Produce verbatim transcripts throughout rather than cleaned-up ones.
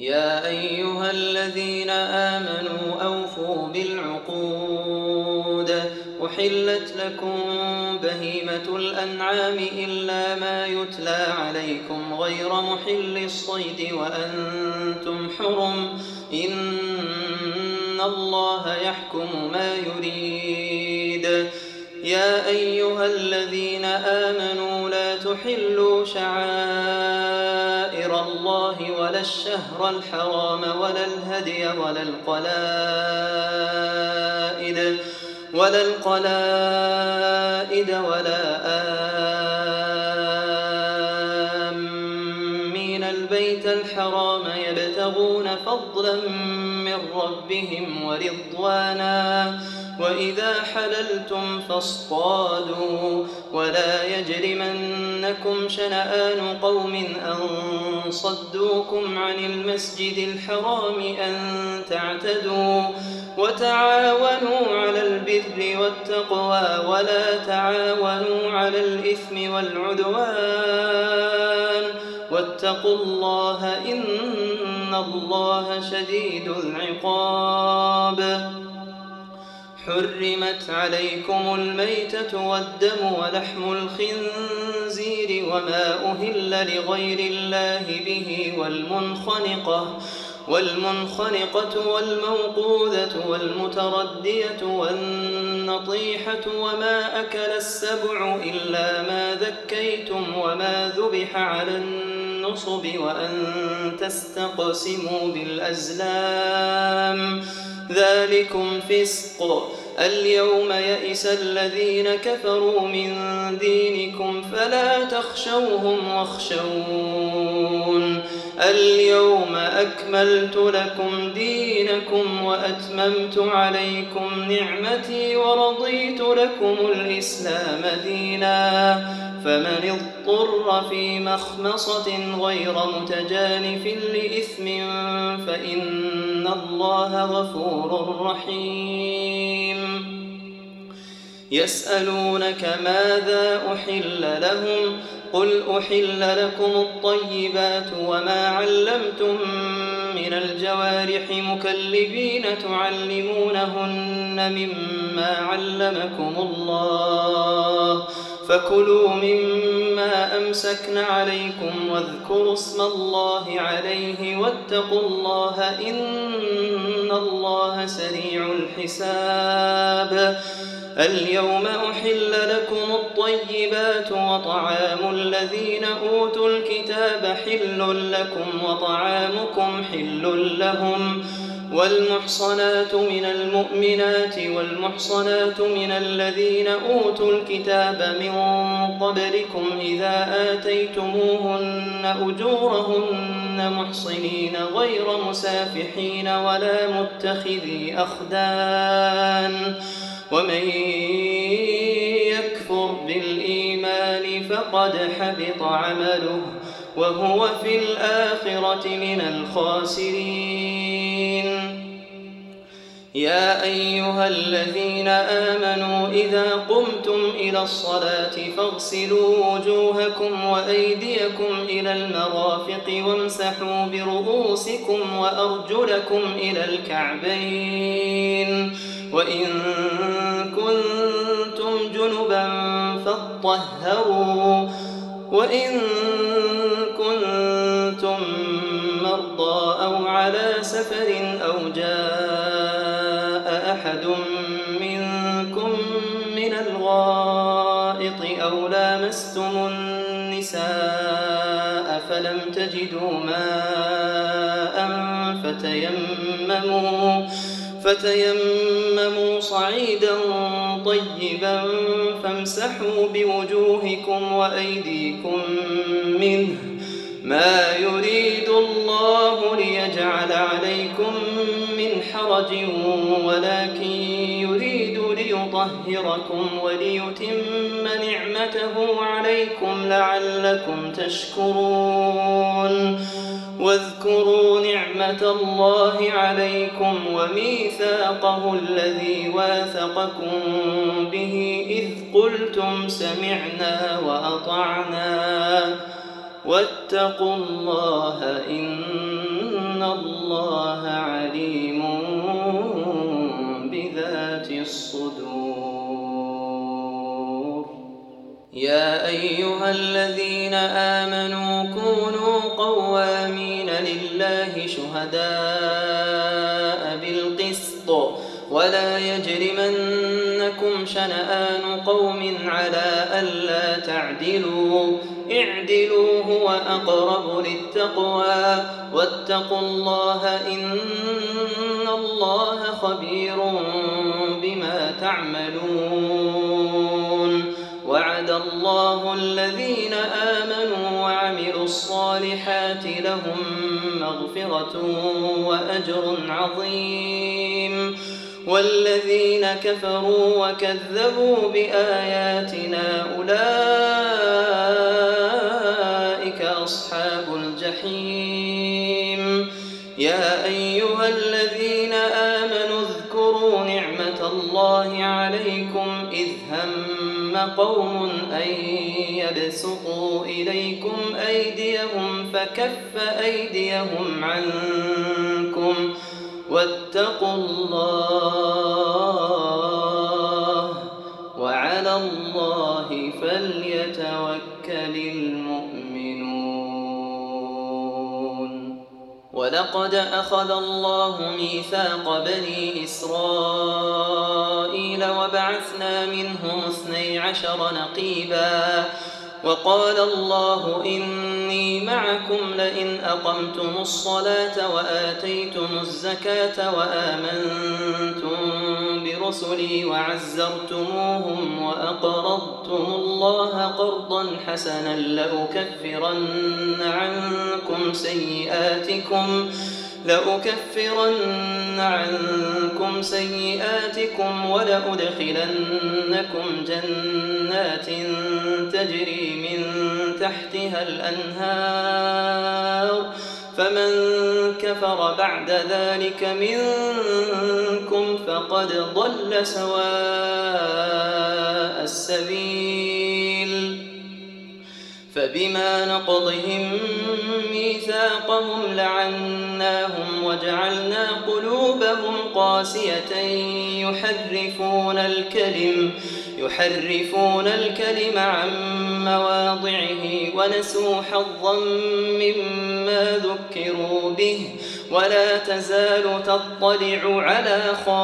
يا أيها الذين آمنوا أوفوا بالعقود أحلت لكم بهيمة الأنعام إلا ما يتلى عليكم غير محل الصيد وأنتم حرم إن الله يحكم ما يريد. يا أيها الذين آمنوا لا تحلوا شعائر الله ولا الشهر الحرام ولا الهدي ولا القلائد ولا القلائد ولا آمين البيت الحرام يبتغون فضلا من ربهم ورضوانا وإذا حللتم فاصطادوا ولا يجرمنكم شنآن قوم أن صدوكم عن المسجد الحرام أن تعتدوا وتعاونوا على البر والتقوى ولا تعاونوا على الإثم والعدوان واتقوا الله إن الله شديد العقاب. حرمت عليكم الميتة والدم ولحم الخنزير وما أهل لغير الله به والمنخنقة والمنخنقة والموقوذة والمتردية والنطيحة وما أكل السبع إلا ما ذكيتم وما ذبح على النصب وأن تستقسموا بالأزلام ذلكم فسق. اليوم يئس الذين كفروا من دينكم فلا تخشوهم واخشون اليوم أكملت لكم دينكم وأتممت عليكم نعمتي ورضيت لكم الإسلام دينا فمن اضطر في مخمصة غير متجانف لإثم فإن الله غفور رحيم. يسألونك ماذا أحل لهم قل أحل لكم الطيبات وما علمتم من الجوارح مكلبين تعلمونهن مما علمكم الله فكلوا مما أمسكن عليكم واذكروا اسم الله عليه واتقوا الله إن الله سريع الحساب. اليوم أحل لكم الطيبات وطعام الذين أوتوا الكتاب حل لكم وطعامكم حل لهم والمحصنات من المؤمنات والمحصنات من الذين أوتوا الكتاب من قبلكم إذا آتيتموهن أجورهن محصنين غير مسافحين ولا متخذي أخدان ومن يكفر بالإيمان فقد حبط عمله وهو في الآخرة من الخاسرين. يا أيها الذين آمنوا إذا قمتم إلى الصلاة فاغسلوا وجوهكم وأيديكم إلى المرافق وامسحوا برؤوسكم وأرجلكم إلى الكعبين وإن كنتم جنبا فاطهروا وإن كنتم مرضى أو على سفر أو جاء أحد منكم من الغائط أو لامستم النساء فلم تجدوا ماء فتيمموا فتيمموا صعيدا طيبا فامسحوا بوجوهكم وأيديكم منه ما يريد الله ليجعل عليكم من حرج ولكن يريد ليطهركم وليتم نعمته عليكم لعلكم تشكرون. واذكروا نعمة الله عليكم وميثاقه الذي واثقكم به إذ قلتم سمعنا وأطعنا واتقوا الله إن إن الله عليم بذات الصدور. يا أيها الذين آمنوا كونوا قوامين لله شهداء بالقسط ولا يجرمنكم شنآن قوم على ألا تعدلوا اعدلوا هو أقرب للتقوى واتقوا الله إن الله خبير بما تعملون. وعد الله الذين آمنوا وعملوا الصالحات لهم مغفرة وأجر عظيم. والذين كفروا وكذبوا بآياتنا أولئك أصحاب الجحيم. يا أيها الذين آمنوا اذكروا نعمة الله عليكم إذ هم قوم أن يبسطوا إليكم أيديهم فكف أيديهم عنكم واتقوا الله وعلى الله فليتوكل المؤمنون. ولقد أخذ الله ميثاق بني إسرائيل وبعثنا منهم اثني عشر نقيبا وقال الله إني معكم لئن أقمتم الصلاة وآتيتم الزكاة وآمنتم برسلي وعزرتموهم وأقرضتم الله قرضا حسنا لأكفرن عنكم سيئاتكم لأكفرن عنكم سيئاتكم ولأدخلنكم جنات تجري من تحتها الأنهار فمن كفر بعد ذلك منكم فقد ضل سواء السبيل. فبما نقضهم ميثاقهم لعناهم وجعلنا قلوبهم قاسية يحرفون الكلم يحرفون الكلم عن مواضعه ونسوا حظا مما ذكروا به ولا تزال تطلع على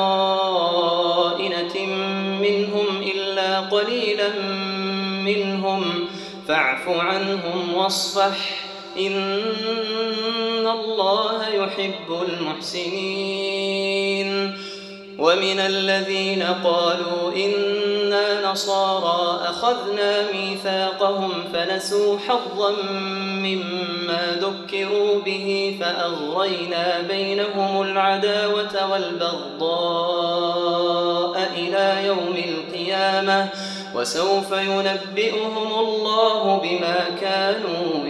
خائنة منهم إلا قليلا منهم فاعف عنهم واصفح إن الله يحب المحسنين. ومن الذين قالوا إنا نصارى أخذنا ميثاقهم فنسوا حظا مما ذكروا به فأغرينا بينهم العداوة والبغضاء إلى يوم القيامة وسوف ينبئهم الله بما كانوا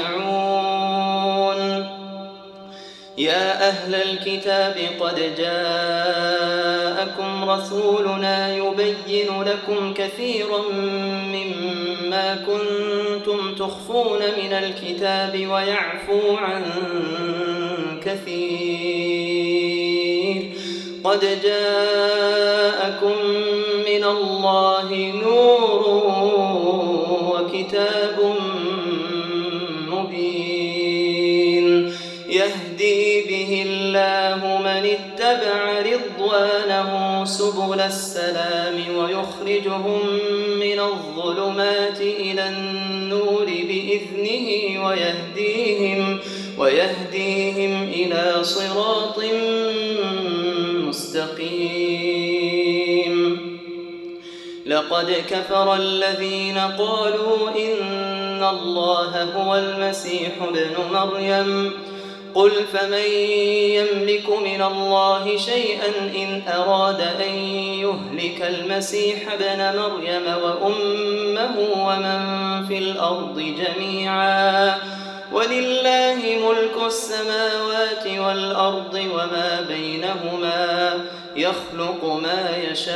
يصنعون. يا أهل الكتاب قد جاءكم رسولنا يبين لكم كثيرا مما كنتم تخفون من الكتاب ويعفو عن كثير. قد جاءكم من الله نور وكتاب مبين يهدي به الله من اتبع رضوانه سبل السلام ويخرجهم من الظلمات إلى النور بإذنه ويهديهم, ويهديهم إلى صراط مستقيم. لقد كفر الذين قالوا إن الله هو المسيح ابن مريم قل فمن يملك من الله شيئا إن أراد أن يهلك المسيح ابن مريم وأمه ومن في الأرض جميعا ولله ملك السماوات والأرض وما بينهما يخلق ما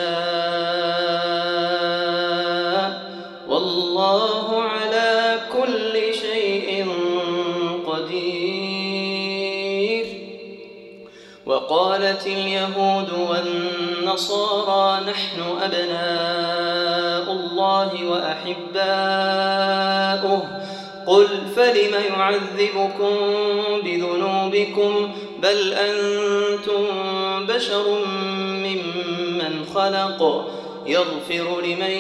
يشاء والله على كل شيء قدير. وقالت اليهود والنصارى نحن أبناء الله وأحباؤه قل فلم يعذبكم بذنوبكم بل أنتم بشر ممن خلق يغفر لمن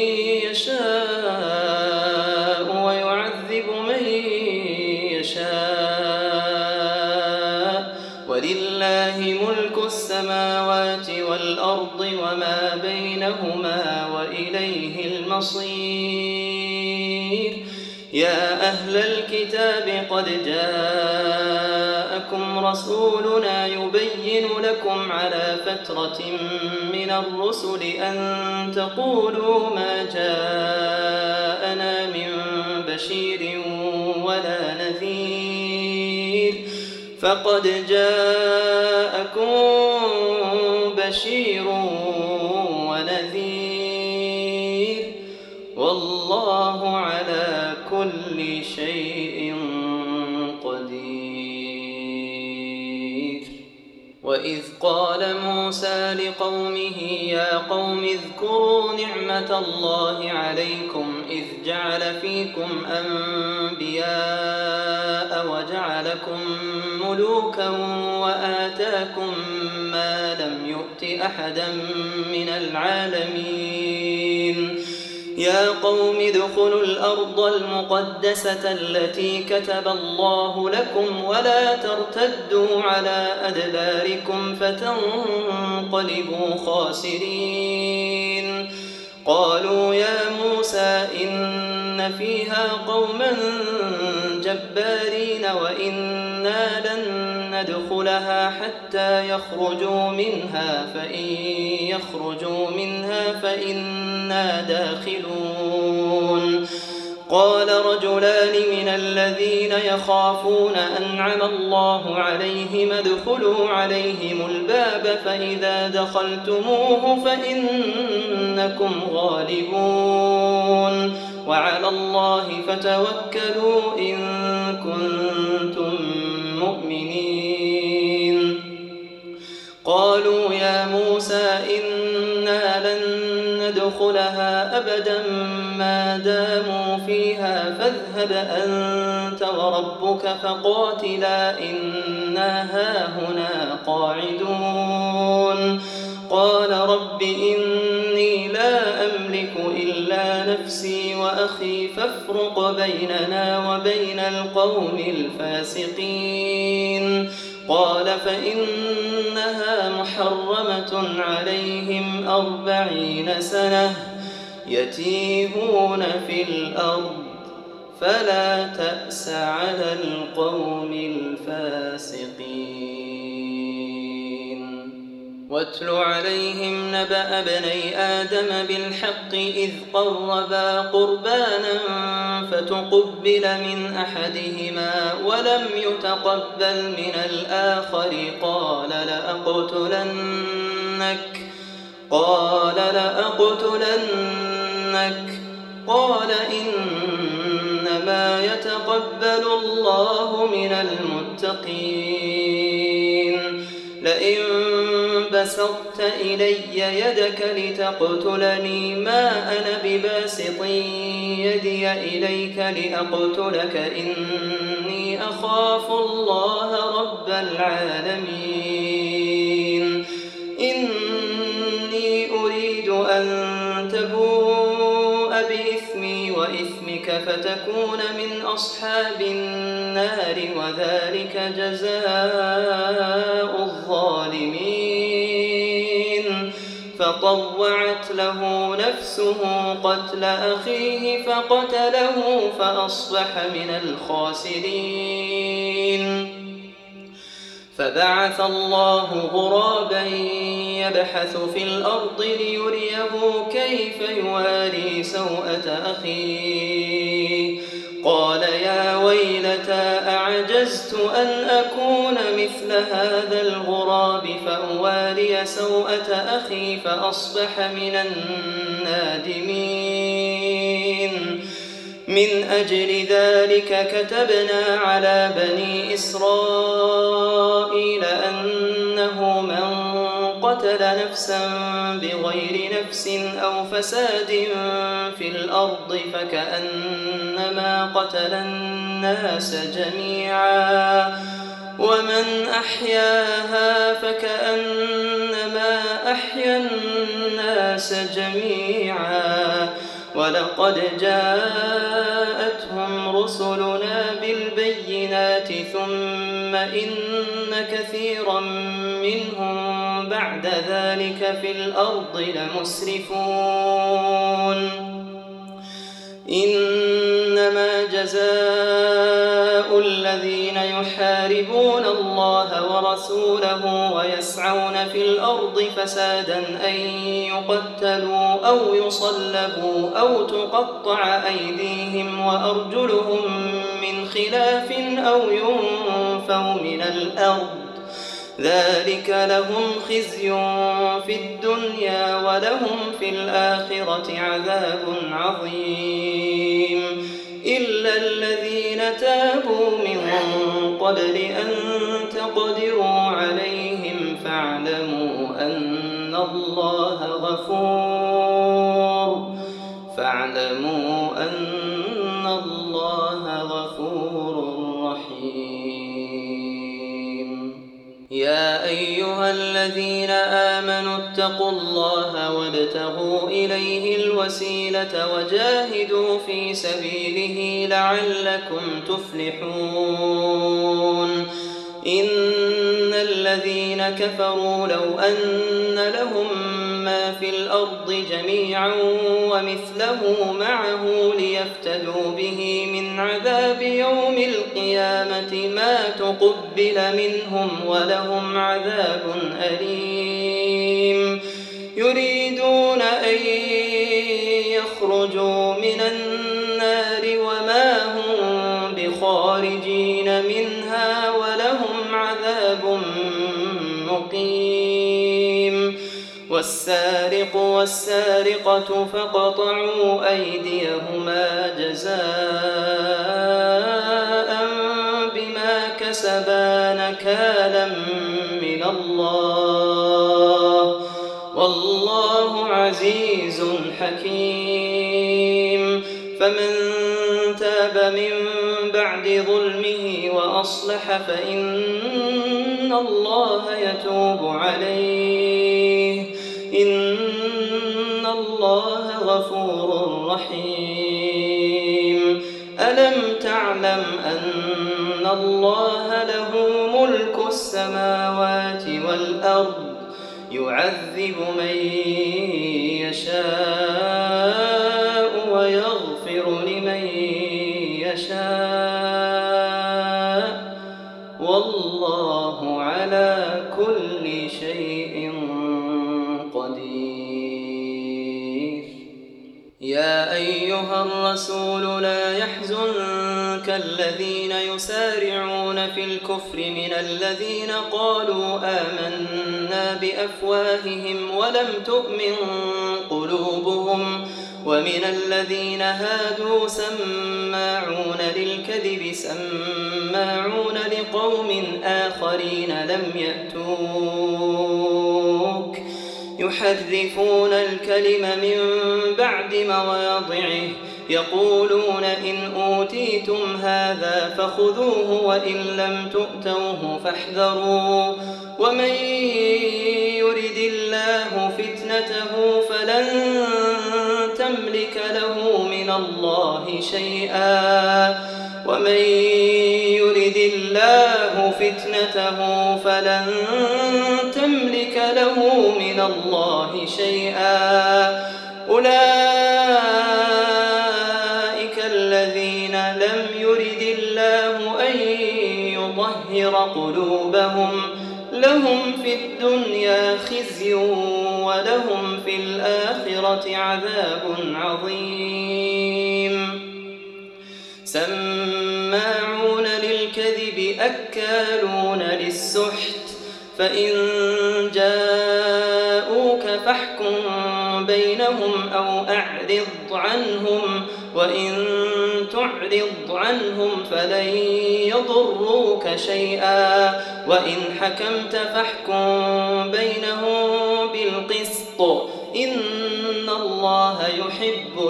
يشاء ويعذب من يشاء ولله ملك السماوات والأرض وما بينهما وإليه المصير يا أهل الكتاب قد جاءكم رسولنا يبين لكم على فترة من الرسل أن تقولوا ما جاءنا من بشير ولا نذير فقد جاءكم بشير ونذير والله على كل شيء قدير. وإذ قال موسى لقومه يا قوم اذكروا نعمة الله عليكم إذ جعل فيكم أنبياء وجعلكم ملوكا وآتاكم ما لم يؤت أحدا من العالمين يا قوم ادخلوا الأرض المقدسة التي كتب الله لكم ولا ترتدوا على أدباركم فتنقلبوا خاسرين قالوا يا موسى إن فيها قوما جبارين وإنا لن ندخلها حتى يخرجوا منها فإن يخرجوا منها فإنا داخلون قال رجلان من الذين يخافون أنعم الله عليهم ادخلوا عليهم الباب فإذا دخلتموه فإنكم غالبون وعلى الله فتوكلوا إن كنتم مؤمنين قالوا يا موسى إنا لن ندخلها أبدا ما داموا فيها فاذهب أنت وربك فقاتلا إنا هاهنا قاعدون قال رب إني لا أملك إلا نفسي وأخي فافرق بيننا وبين القوم الفاسقين قال فإنها محرمة عليهم أربعين سنة يتيهون في الأرض فلا تأس على القوم الفاسقين واتل عليهم نبأ ابني آدم بالحق إذ قربا قربانا فتقبل من أحدهما ولم يتقبل من الآخر قال لأقتلنك قال لأقتلنك قال إنما يتقبل الله من المتقين لئن بسطت إلي يدك لتقتلني ما أنا بباسط يدي إليك لأقتلك إني أخاف الله رب العالمين إني أريد أن تبوء بإثمي وإثمك فتكون من أصحاب النار وذلك جزاء الظالمين فطوعت له نفسه قتل أخيه فقتله فأصبح من الخاسرين فبعث الله غرابا يبحث في الأرض ليريه كيف يواري سوءة أخيه قال يا ويلتى أعجزت أن أكون مثل هذا الغراب فأواري سوءة أخي فأصبح من النادمين من أجل ذلك كتبنا على بني إسرائيل أنه قتل نفسا بغير نفس أو فساد في الأرض فكأنما قتل الناس جميعا ومن أحياها فكأنما أحيا الناس جميعا ولقد جاءتهم رسلنا بالبينات ثم إن كثيرا منهم بعد ذلك في الأرض لمسرفون إنما جزاء الذين يحاربون الله ورسوله ويسعون في الأرض فسادا أن يقتلوا أو يصلبوا أو تقطع أيديهم وأرجلهم من خلاف أو ينفوا من الأرض ذلك لهم خزي في الدنيا ولهم في الآخرة عذاب عظيم إلا الذين تابوا من قبل أن تقدروا عليهم فاعلموا أن الله غفور فاعلموا أن الله غفور رحيم يا أيها الذين آمنوا اتقوا الله وابتغوا إليه الوسيلة وجاهدوا في سبيله لعلكم تفلحون إن الذين كفروا لو أن لهم ما في الأرض جميعا ومثله معه ليفتدوا به من عذاب يوم القيامة ما تقبل منهم ولهم عذاب أليم يريدون أن يخرجوا من النار وما هم بخارجين منها ولهم عذاب مقيم والسارق والسارقة فاقطعوا أيديهما جزاء بما كسبا نكالا من الله والله عزيز حكيم فمن تاب من بعد ظلمه وأصلح فإن الله يتوب عليه إن الله غفور رحيم ألم تعلم أن الله له ملك السماوات والأرض يعذب من يشاء ويغفر لمن يشاء والله على كل شيء قدير يا أيها الرسول لا يحزنك الذين يسارعون في الكفر من الذين قالوا آمنا بأفواههم ولم تؤمن قلوبهم ومن الذين هادوا سماعون للكذب سماعون لقوم آخرين لم يأتوك يحرفون الكلم من بعد مواضعه يقولون إن أوتيتم هذا فخذوه وإن لم تؤتوه فاحذروا ومن يرد الله فتنته فلن تملك له من الله شيئا ومن يرد الله فتنته فلن تملك له من الله شيئا أولئك الذين لم يرد الله أن يطهر قلوبهم لهم في الدنيا خزي ولهم في الآخرة عذاب عظيم سماعون للكذب أكالون للسحت فإن جاءوك فاحكم بينهم أو أعرض عنهم وإن تعرض عنهم فلن يضروك شيئا وإن حكمت فاحكم بينهم بالقسط إن الله يحب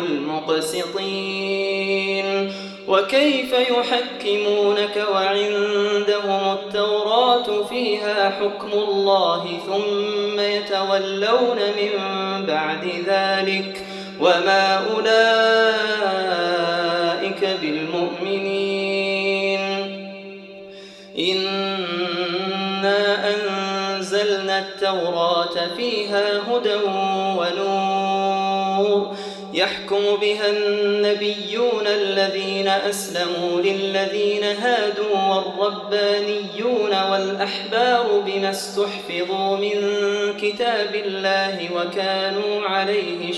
المقسطين. وكيف يحكمونك وعندهم التوراة فيها حكم الله ثم يتولون من بعد ذلك وما أولئك بالمؤمنين. إنا أنزلنا التوراة فيها هدى ونور يحكم بها النبيون الذين أسلموا للذين هادوا والربانيون والأحبار بما استحفظوا من كتاب الله وكانوا عليه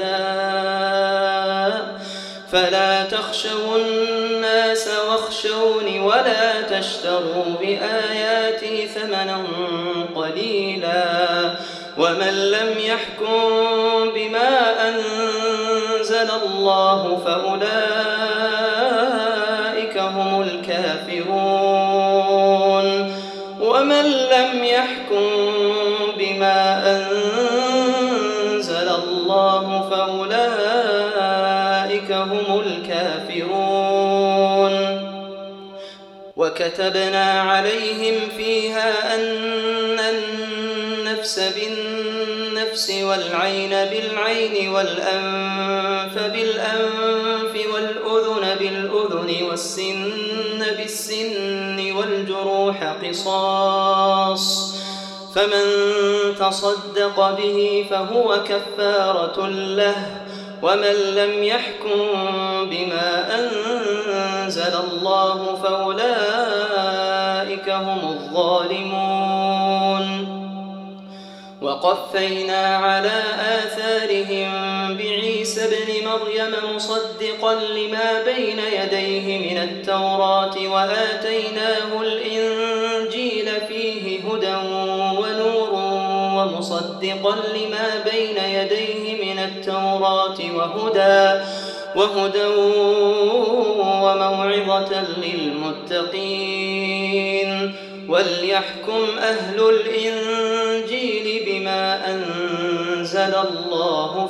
شهداء فلا تخشوا الناس واخشوني ولا تشتروا بآياتي ثمنا قليلا ومن لم يحكم بما أنزل الله فأولئك هم الكافرون ومن لم يحكم بما أنزل الله فأولئك هم الكافرون. وكتبنا عليهم فيها أن النفس بالنفس والعين بالعين والأنف بالأنف والأذن بالأذن والسن بالسن والجروح قصاص فمن تصدق به فهو كفارة له ومن لم يحكم بما أنزل الله فأولئك هم الظالمون. وقفينا على آثارهم بعيسى ابن مريم مصدقا لما بين يديه من التوراة وآتيناه الإنجيل فيه هدى ونور ومصدقا لما بين يديه من التوراة وهدى وهدى وموعظة للمتقين. وليحكم أهل الإنجيل بما أنزل الله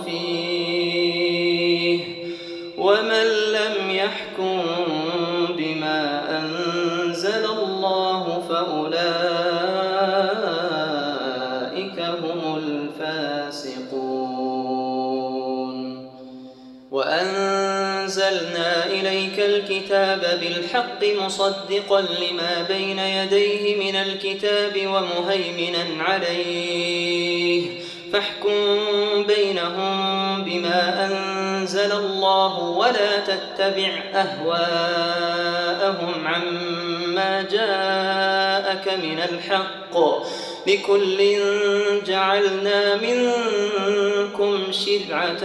فيه ومن لم يحكم بما أنزل الله فأولئك هم الفاسقون. وأنزلنا إليك الكتاب بالحق مصدقا لما بين يديه من الكتاب ومهيمنا عليه فاحكم بينهم بما أنزل الله ولا تتبع أهواءهم عما جاءك من الحق لكل جعلنا منكم شرعة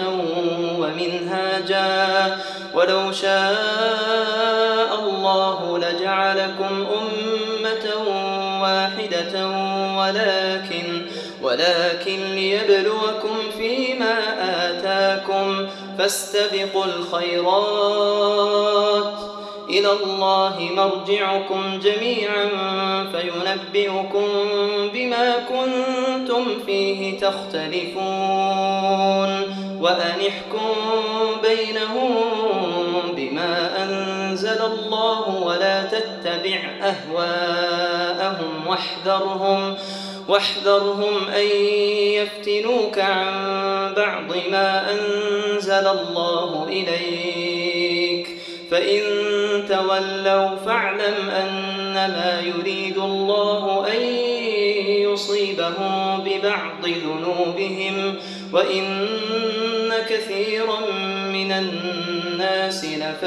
ومنهاجا ولو شاء الله لجعلكم أمة واحدة ولكن ولكن ليبلوكم فيما آتاكم فاستبقوا الخيرات إلى الله مرجعكم جميعا فينبئكم بما كنتم فيه تختلفون. وأن احكم بينهم بما أنزل الله ولا تتبع أهواءهم واحذرهم واحذرهم أن يفتنوك عن بعض ما أنزل الله إليك فإن تولوا فاعلم أنما يريد الله أن يصيبهم ببعض ذنوبهم وإن كثيرا من الناس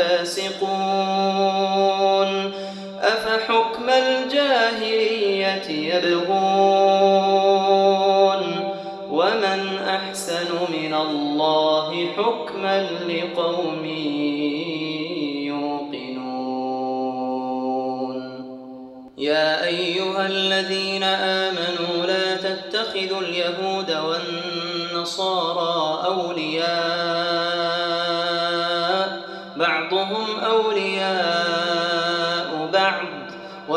لفاسقون. أفحكم الجاهلية يبغون ومن أحسن من الله حكما لقوم يوقنون. يا أيها الذين آمنوا لا تتخذوا اليهود والنصارى أولياء بعضهم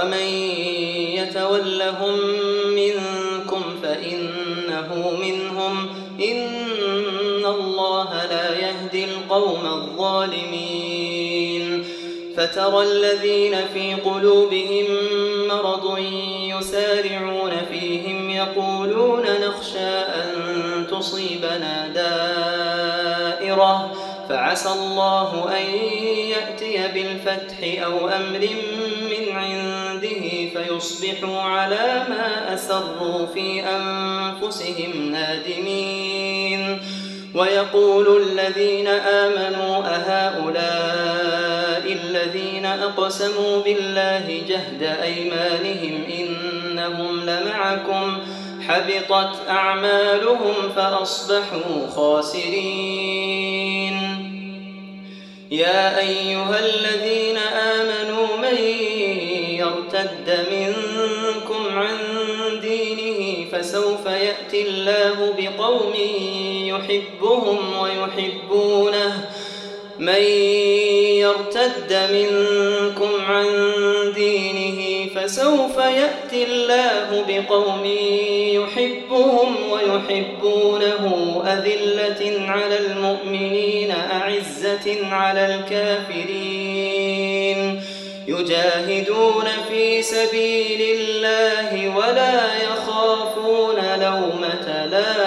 ومن يتولهم منكم فإنه منهم إن الله لا يهدي القوم الظالمين فترى الذين في قلوبهم مرض يسارعون فيهم يقولون نخشى أن تصيبنا دائرة فعسى الله أن يأتي بالفتح أو أمر من عنده فيصبحوا على ما أسروا في أنفسهم نادمين ويقول الذين آمنوا أهؤلاء الذين أقسموا بالله جهد أيمانهم إنهم لمعكم حبطت أعمالهم فأصبحوا خاسرين يا أيها الذين آمنوا من يرتد منكم عن دينه فسوف يأتي الله بقوم يحبهم ويحبونه من يرتد منكم عن دينه فسوف يأتي الله بقوم يحبهم ويحبونه أذلة على المؤمنين أعزة على الكافرين يجاهدون في سبيل الله ولا يخافون لومة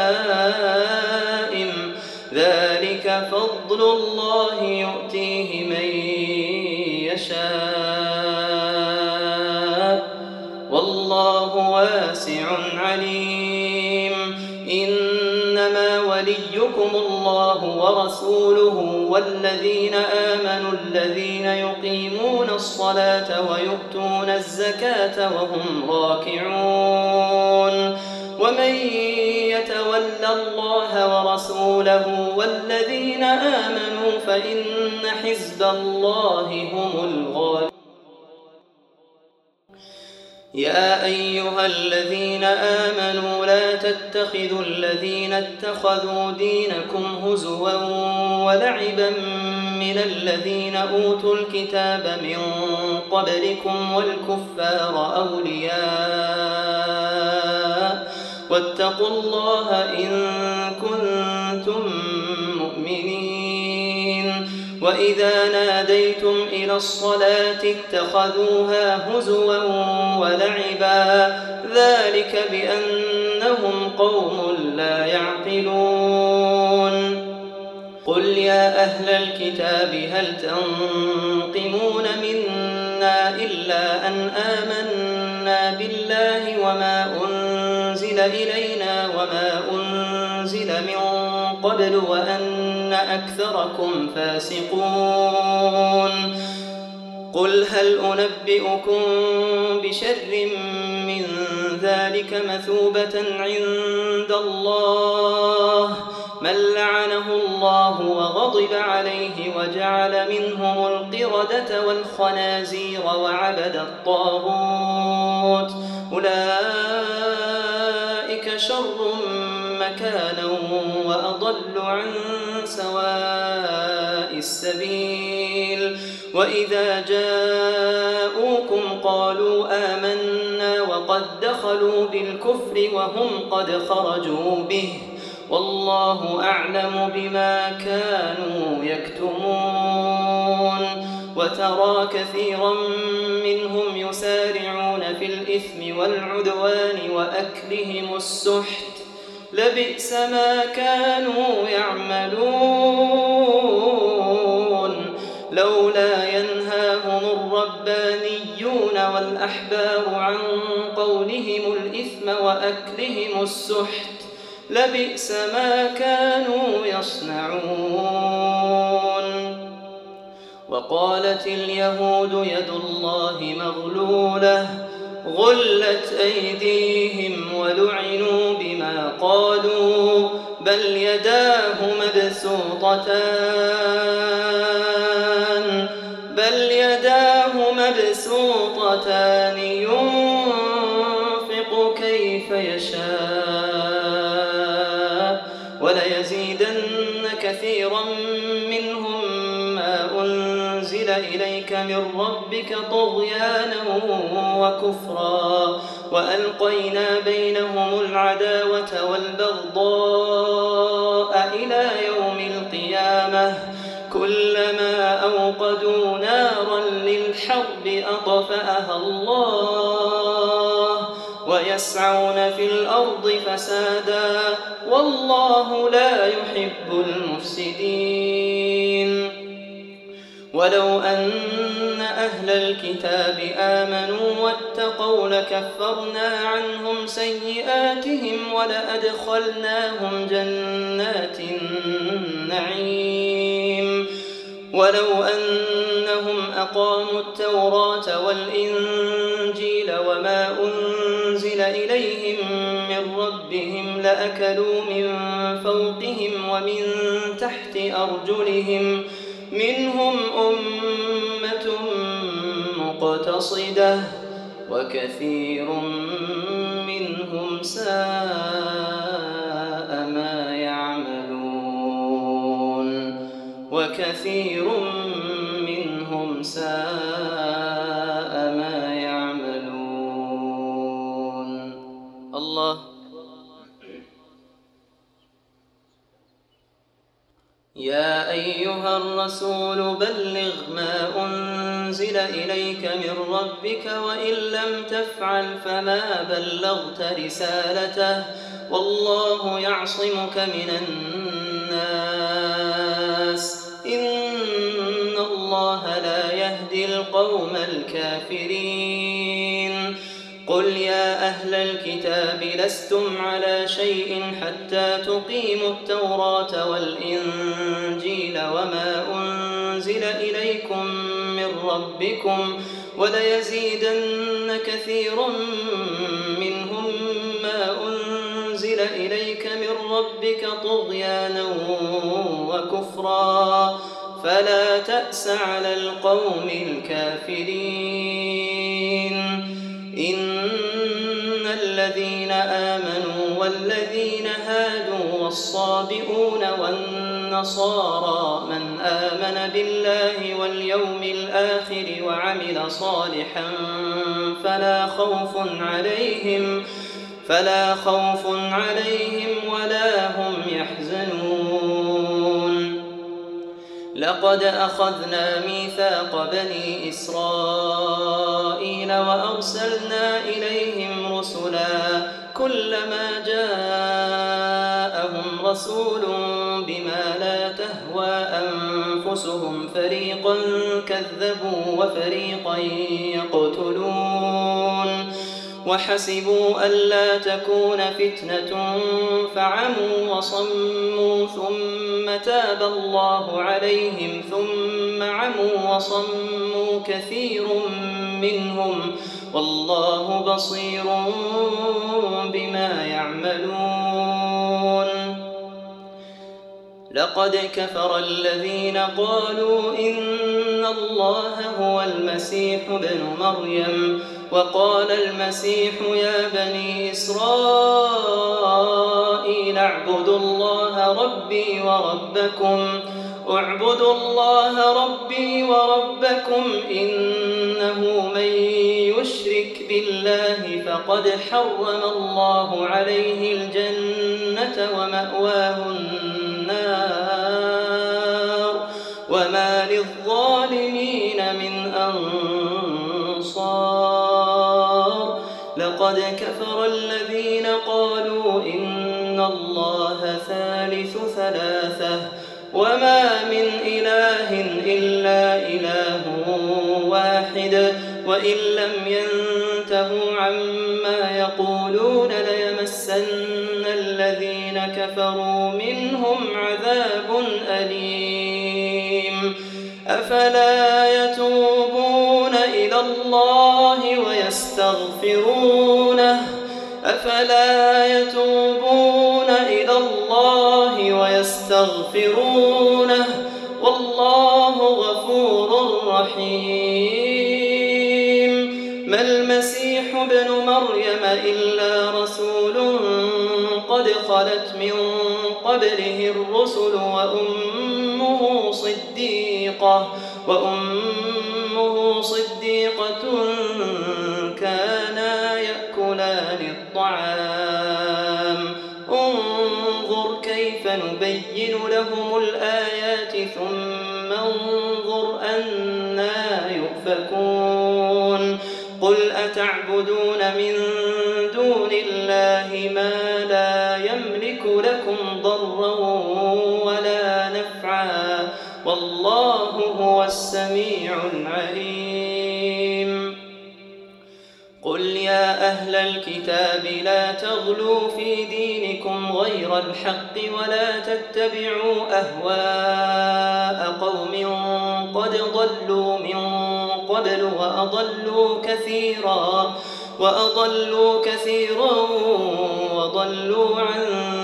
لائم ذلك فضل الله يؤتيه من يشاء والله واسع عليم إنما وليكم الله ورسوله والذين آمنوا الذين يقيمون الصلاة ويؤتون الزكاة وهم راكعون ومن يتول الله ورسوله والذين آمنوا فإن حزب الله هم الغالبون يا أيها الذين آمنوا لا تتخذوا الذين اتخذوا دينكم هزوا ولعبا من الذين أوتوا الكتاب من قبلكم والكفار أولياء واتقوا الله إن كنتم مؤمنين وإذا ناديتم إلى الصلاة اتخذوها هزوا ولعبا ذلك بأنهم قوم لا يعقلون قل يا أهل الكتاب هل تنقمون منا إلا أن آمنا بالله وما أنزل إلينا وما أنزل من قبل وأن أكثركم فاسقون قل هل أنبئكم بشر من ذلك مثوبة عند الله من لعنه الله وغضب عليه وجعل منهم القردة والخنازير وعبد الطاغوت أولئك شر مكانا وأضل عن سواء السبيل وإذا جاءوكم قالوا آمنا وقد دخلوا بالكفر وهم قد خرجوا به والله أعلم بما كانوا يكتمون وترى كثيرا منهم يسارعون في الإثم والعدوان وأكلهم السحت لبئس ما كانوا يعملون لولا ينهاهم الربانيون والأحبار عن قولهم الإثم وأكلهم السحت لبئس ما كانوا يصنعون وقالت اليهود يد الله مغلولة غلت أيديهم ولعنوا بما قالوا بل يداه مبسوطتان بل يداه مبسوطتان ينفق كيف يشاء وليزيدن كثيرا منهم ما أنزل إليك من ربك طغيانا وكفرا وألقينا بينهم العداوة والبغضاء إلى يوم القيامة كلما أوقدوا نارا للحرب أطفأها الله ويسعون في الأرض فسادا والله لا يحب المفسدين. ولو أن أهل الكتاب آمنوا واتقوا لكفرنا عنهم سيئاتهم ولأدخلناهم جنات النعيم ولو أنهم أقاموا التوراة والإنجيل وما أنزل إليهم من ربهم لأكلوا من فوقهم ومن تحت أرجلهم منهم أمة مقتصدة وكثير منهم ساء ما يعملون وكثير منهم ساء ما يعملون. الله. يا أيها الرسول بلغ ما أنزل إليك من ربك وإن لم تفعل فما بلغت رسالته والله يعصمك من الناس إن الله لا يهدي القوم الكافرين. قل يا أهل الكتاب لستم على شيء حتى تقيموا التوراة والإنجيل وما أنزل إليكم من ربكم وليزيدن كثيرا منهم ما أنزل إليك من ربك طغيانا وكفرا فلا تأس على القوم الكافرين. إن الذين آمنوا والذين هادوا والصابئون والنصارى من آمن بالله واليوم الآخر وعمل صالحا فلا خوف عليهم فلا خوف عليهم ولا هم يحزنون. لقد أخذنا ميثاق بني إسرائيل وأرسلنا إليهم رسلا كلما جاءهم رسول بما لا تهوى أنفسهم فريقا كذبوا وفريقا يقتلون وحسبوا ألا تكون فتنة فعموا وصموا ثم تاب الله عليهم ثم عموا وصموا كثير منهم والله بصير بما يعملون. لقد كفر الذين قالوا إن الله هو المسيح ابن مريم وقال المسيح يا بني إسرائيل اعبدوا الله ربي وربكم اعبدوا الله ربي وربكم إنه من يشرك بالله فقد حرم الله عليه الجنة ومأواه النار وما للظالمين من أنصار. لقد كفر الذين قالوا إن الله ثالث ثلاثة وما من إله إلا إله واحد وإن لم ينتهوا عما يقولون ليمسن الذين كفروا منهم عذاب أليم. أفلا يتوبون إلى الله ويستغفرونه أفلا يتوبون إلى الله ويستغفرونه والله غفور رحيم. ما المسيح ابن مريم إلا رسول قد خلت من قبله الرسل وأمه صديقة وأمه صديقة كانا يأكلان الطعام انظر كيف نبين لهم الآيات ثم انظر أنا يؤفكون قل أتعبدون من دون الله ما لا يملك لكم ضرا ولا نفعا والله هو السميع العليم قل يا أهل الكتاب لا تغلوا في دينكم غير الحق ولا تتبعوا أهواء قوم قد ضلوا من قبل وأضلوا كثيرا وأضلوا كثيرا وضلوا عن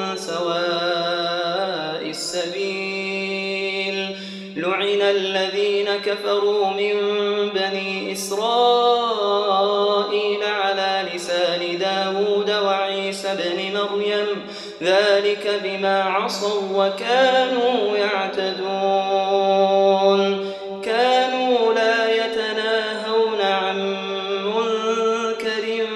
سواء السبيل لعن الذين كفروا من بني إسرائيل على لسان داود وعيسى بن مريم ذلك بما عصوا وكانوا يعتدون كانوا لا يتناهون عن منكر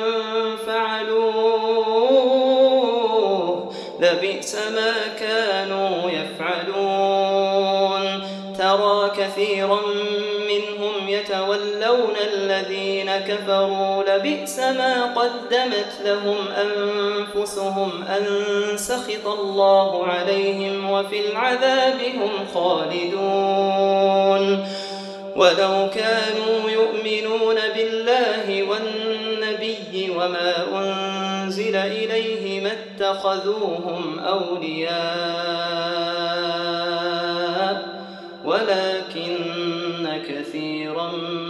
فعلوه لبئس ما كانوا يفعلون ترى كثيرا منهم يتولون الذين كفروا لبئس ما قدمت لهم أنفسهم أن سخط الله عليهم وفي العذاب هم خالدون ولو كانوا يؤمنون بالله والنبي وما أنزل إليه ما اتخذوهم أولياء ولكن كثيرا